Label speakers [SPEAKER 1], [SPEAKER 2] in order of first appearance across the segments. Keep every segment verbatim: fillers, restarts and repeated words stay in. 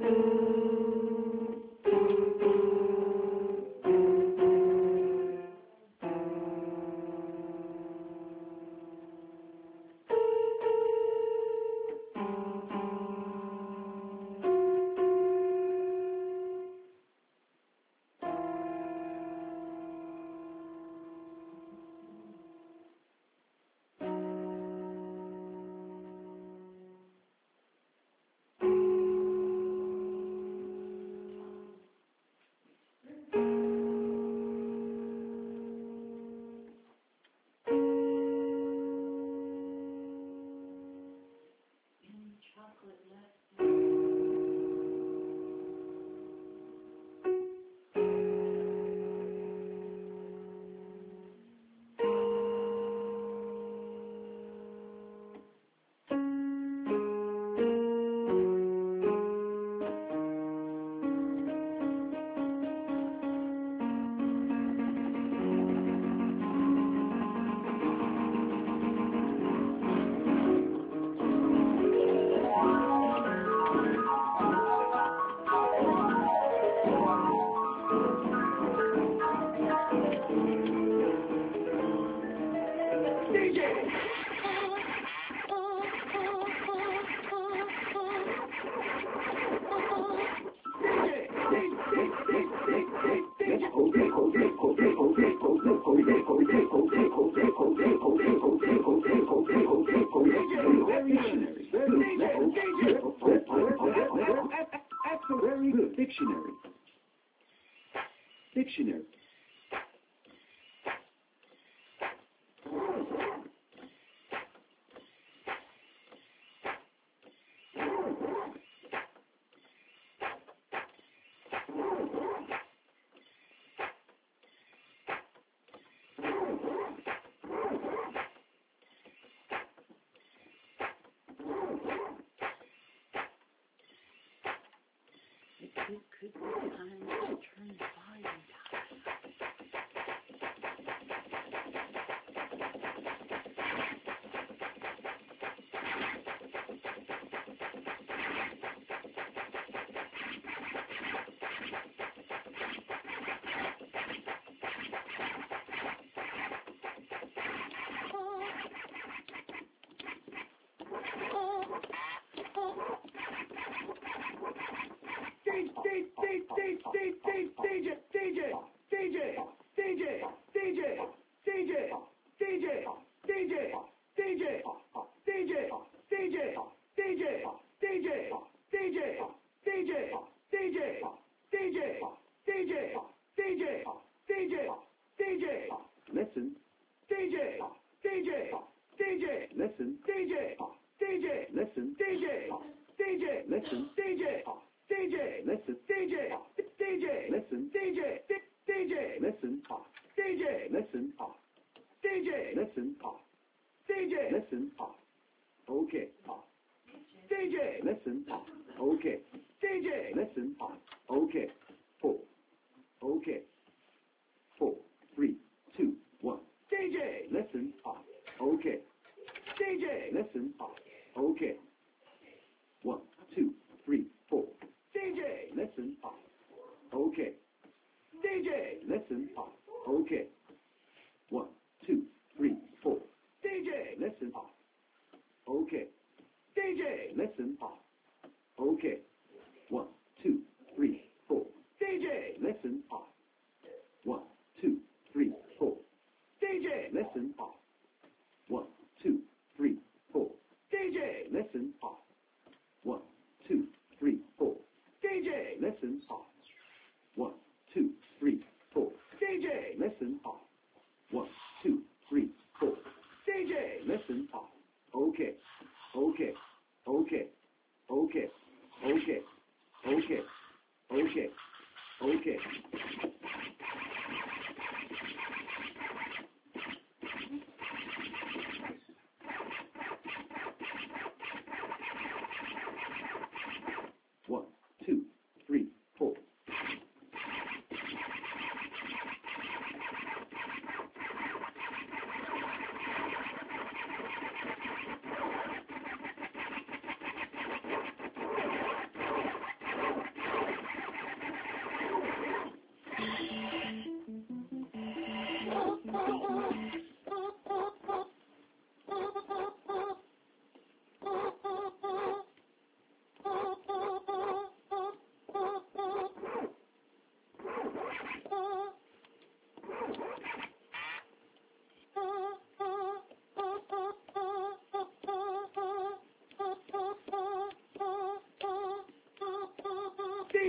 [SPEAKER 1] Very good. Dictionary. Dictionary.
[SPEAKER 2] It could be time to turn the volume down. Listen. D J. D J. D J. Listen. D J. D J. Listen. D J. D J. Listen. D J. D J. Listen. D J. D J. Listen. D J. D J. Listen. D J. Listen. D J. Listen. D J. Listen. Okay. D J. Listen. Okay. D J. Listen. Okay. Four. Okay. Four. Three. Two. One. D J. Listen. Okay. D J. Listen. Okay. One. Two. Three. Four. D J. Listen. Okay. D J. Listen. Okay. One. Two. Three. Four. D J. Listen. Okay. D J. Listen. Okay. One. Two. Three. Four. D J. Listen. One. Two. Three. Four. D J. Listen. One. Two. Three. Four. D J. Listen. One. Two. Three. Four. D J. Listen. One. Two. Three. Four. D J. Listen. One. Two. Three. Four. D J. Listen. Okay. Okay. Okay. Okay. Okay. Okay. Okay. Okay. One, two, three, four.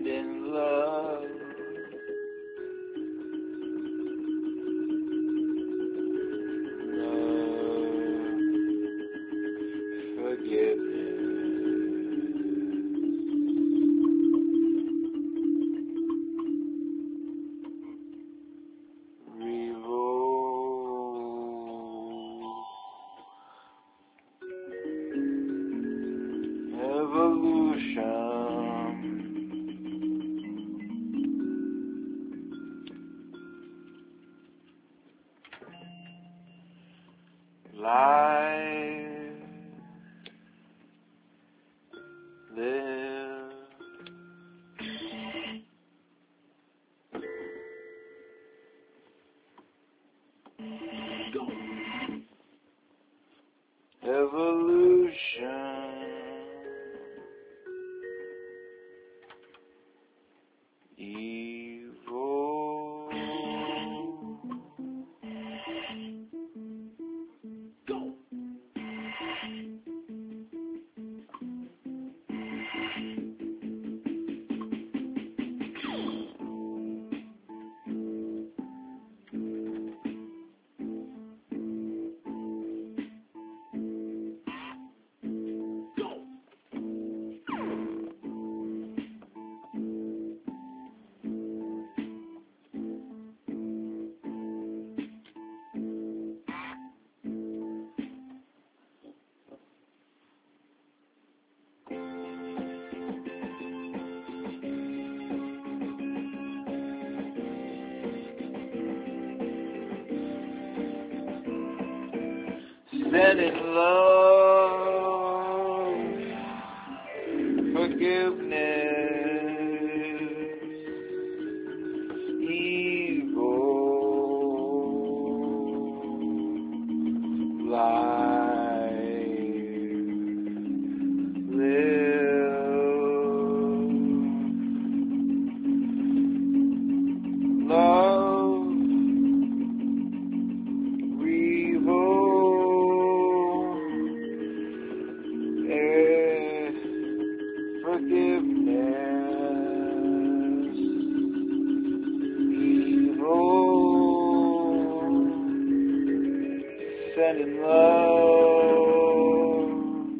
[SPEAKER 3] sending love. Love, forgiveness. Life, live,
[SPEAKER 4] Go.
[SPEAKER 3] evolution, evil,
[SPEAKER 4] Go. Go.
[SPEAKER 3] sending love, forgiveness, evil, life, live, love, revolt, eh, forgiveness, evil, sending love.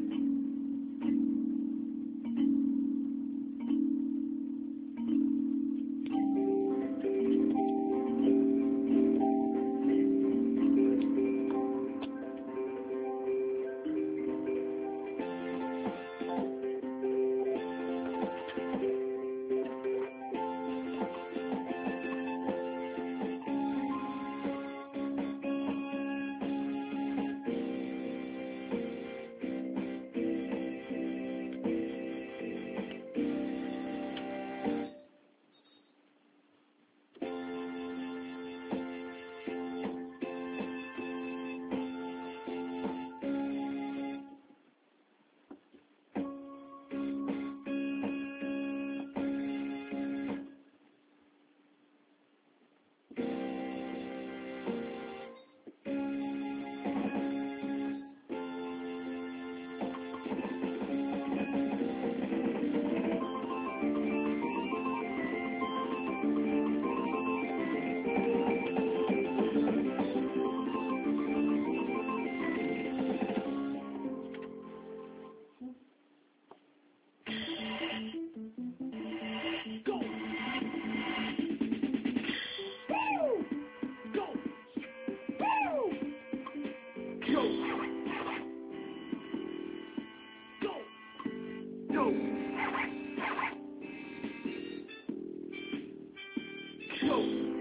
[SPEAKER 4] Go. Woo! Go. Woo! Go. Go. Go. Go.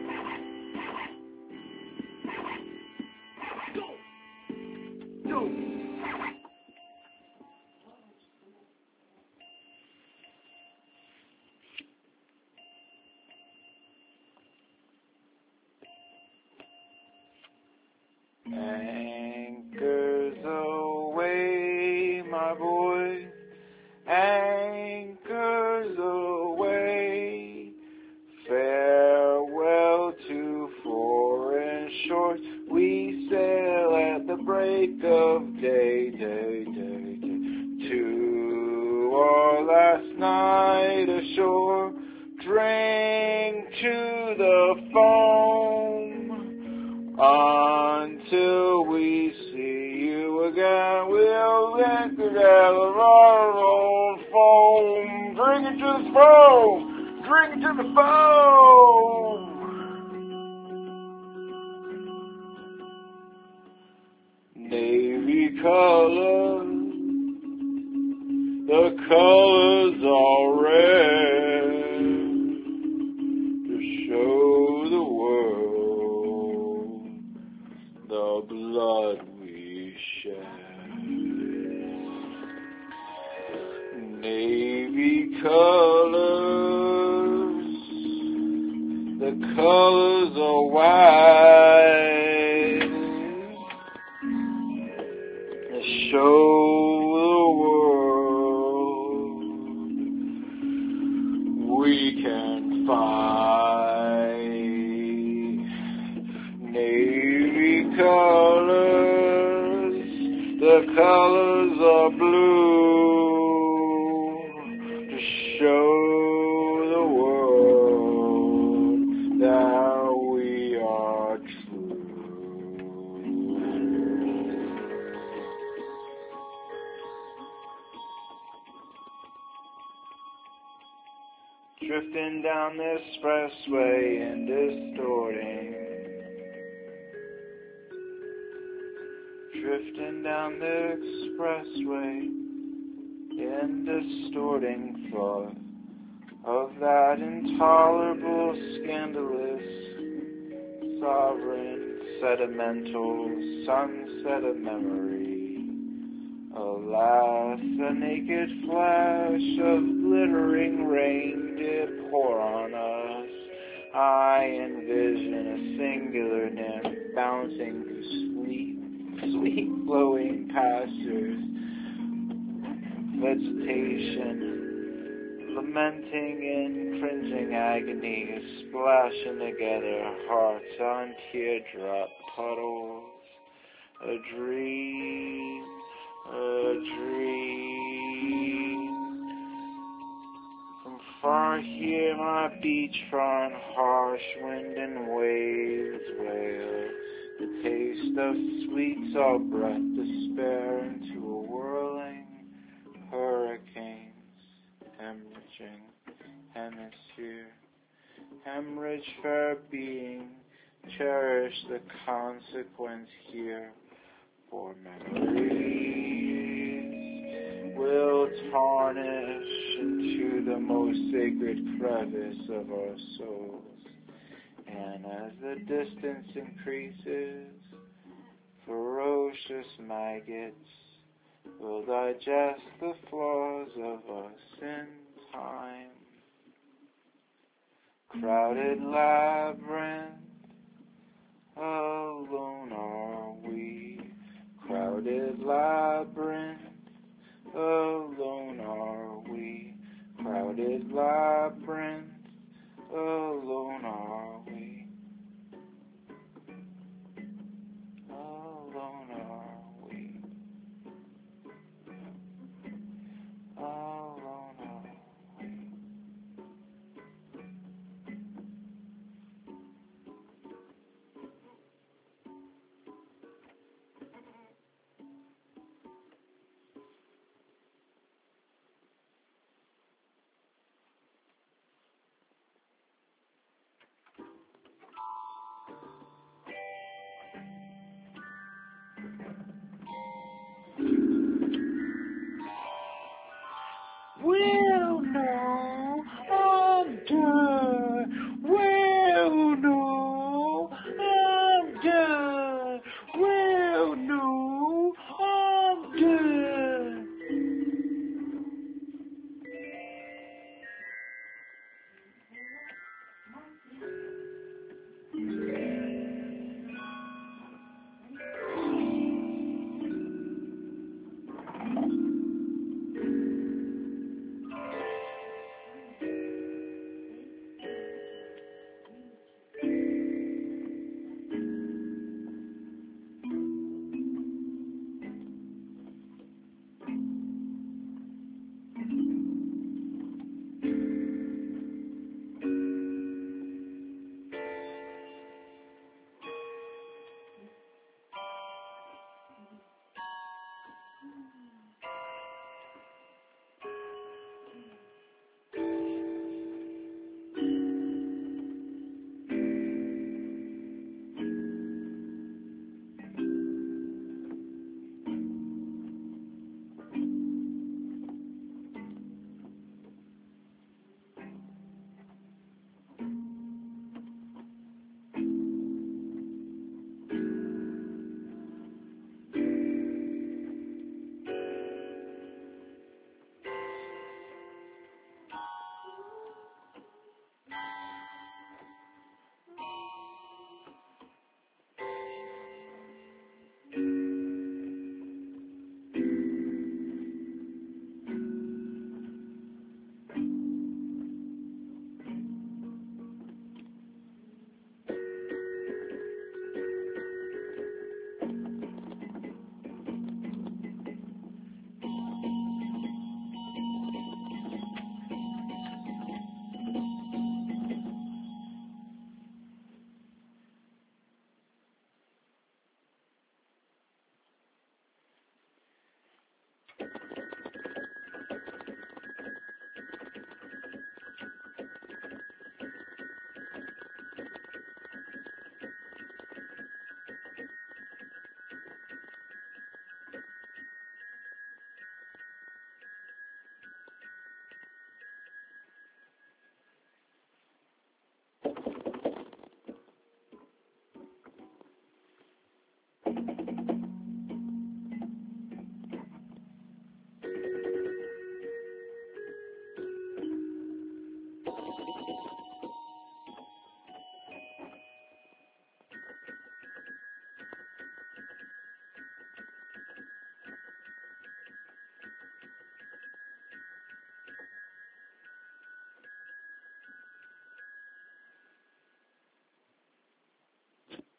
[SPEAKER 4] Go. Go.
[SPEAKER 3] Anchors away, my boy, anchors away. Farewell to foreign shores, we sail at the break of day, day, day, day. To our last night ashore, Drink it to the foam! Drink it to the foam! Navy colors, the colors are red to show the world the blood we shed. Navy colors, the colors are white to show the world we can fight. Navy colors, the colors are blue to show the world that we are true. Drifting down the expressway and distorting. Drifting down the expressway and distorting thought of that intolerable, scandalous, sovereign, sedimental sunset of memory. Alas, a naked flash of glittering rain did pour on us. I envision a singular nymph bouncing through sweet, sweet flowing pastures, vegetation, lamenting in cringing agony, splashing together hearts on teardrop puddles. A dream, a dream. From far here my beachfront, harsh wind and waves wail. The taste of sweet salt breath, despair into a whirling hurricanes, hemorrhaging hemisphere. Hemorrhage fair being, cherish the consequence here. For memories will tarnish into the most sacred crevice of our souls. And as the distance increases, ferocious maggots will digest the flaws of us in time. Crowded labyrinth, alone are we. Crowded labyrinth, alone are we. Crowded labyrinth, alone are we.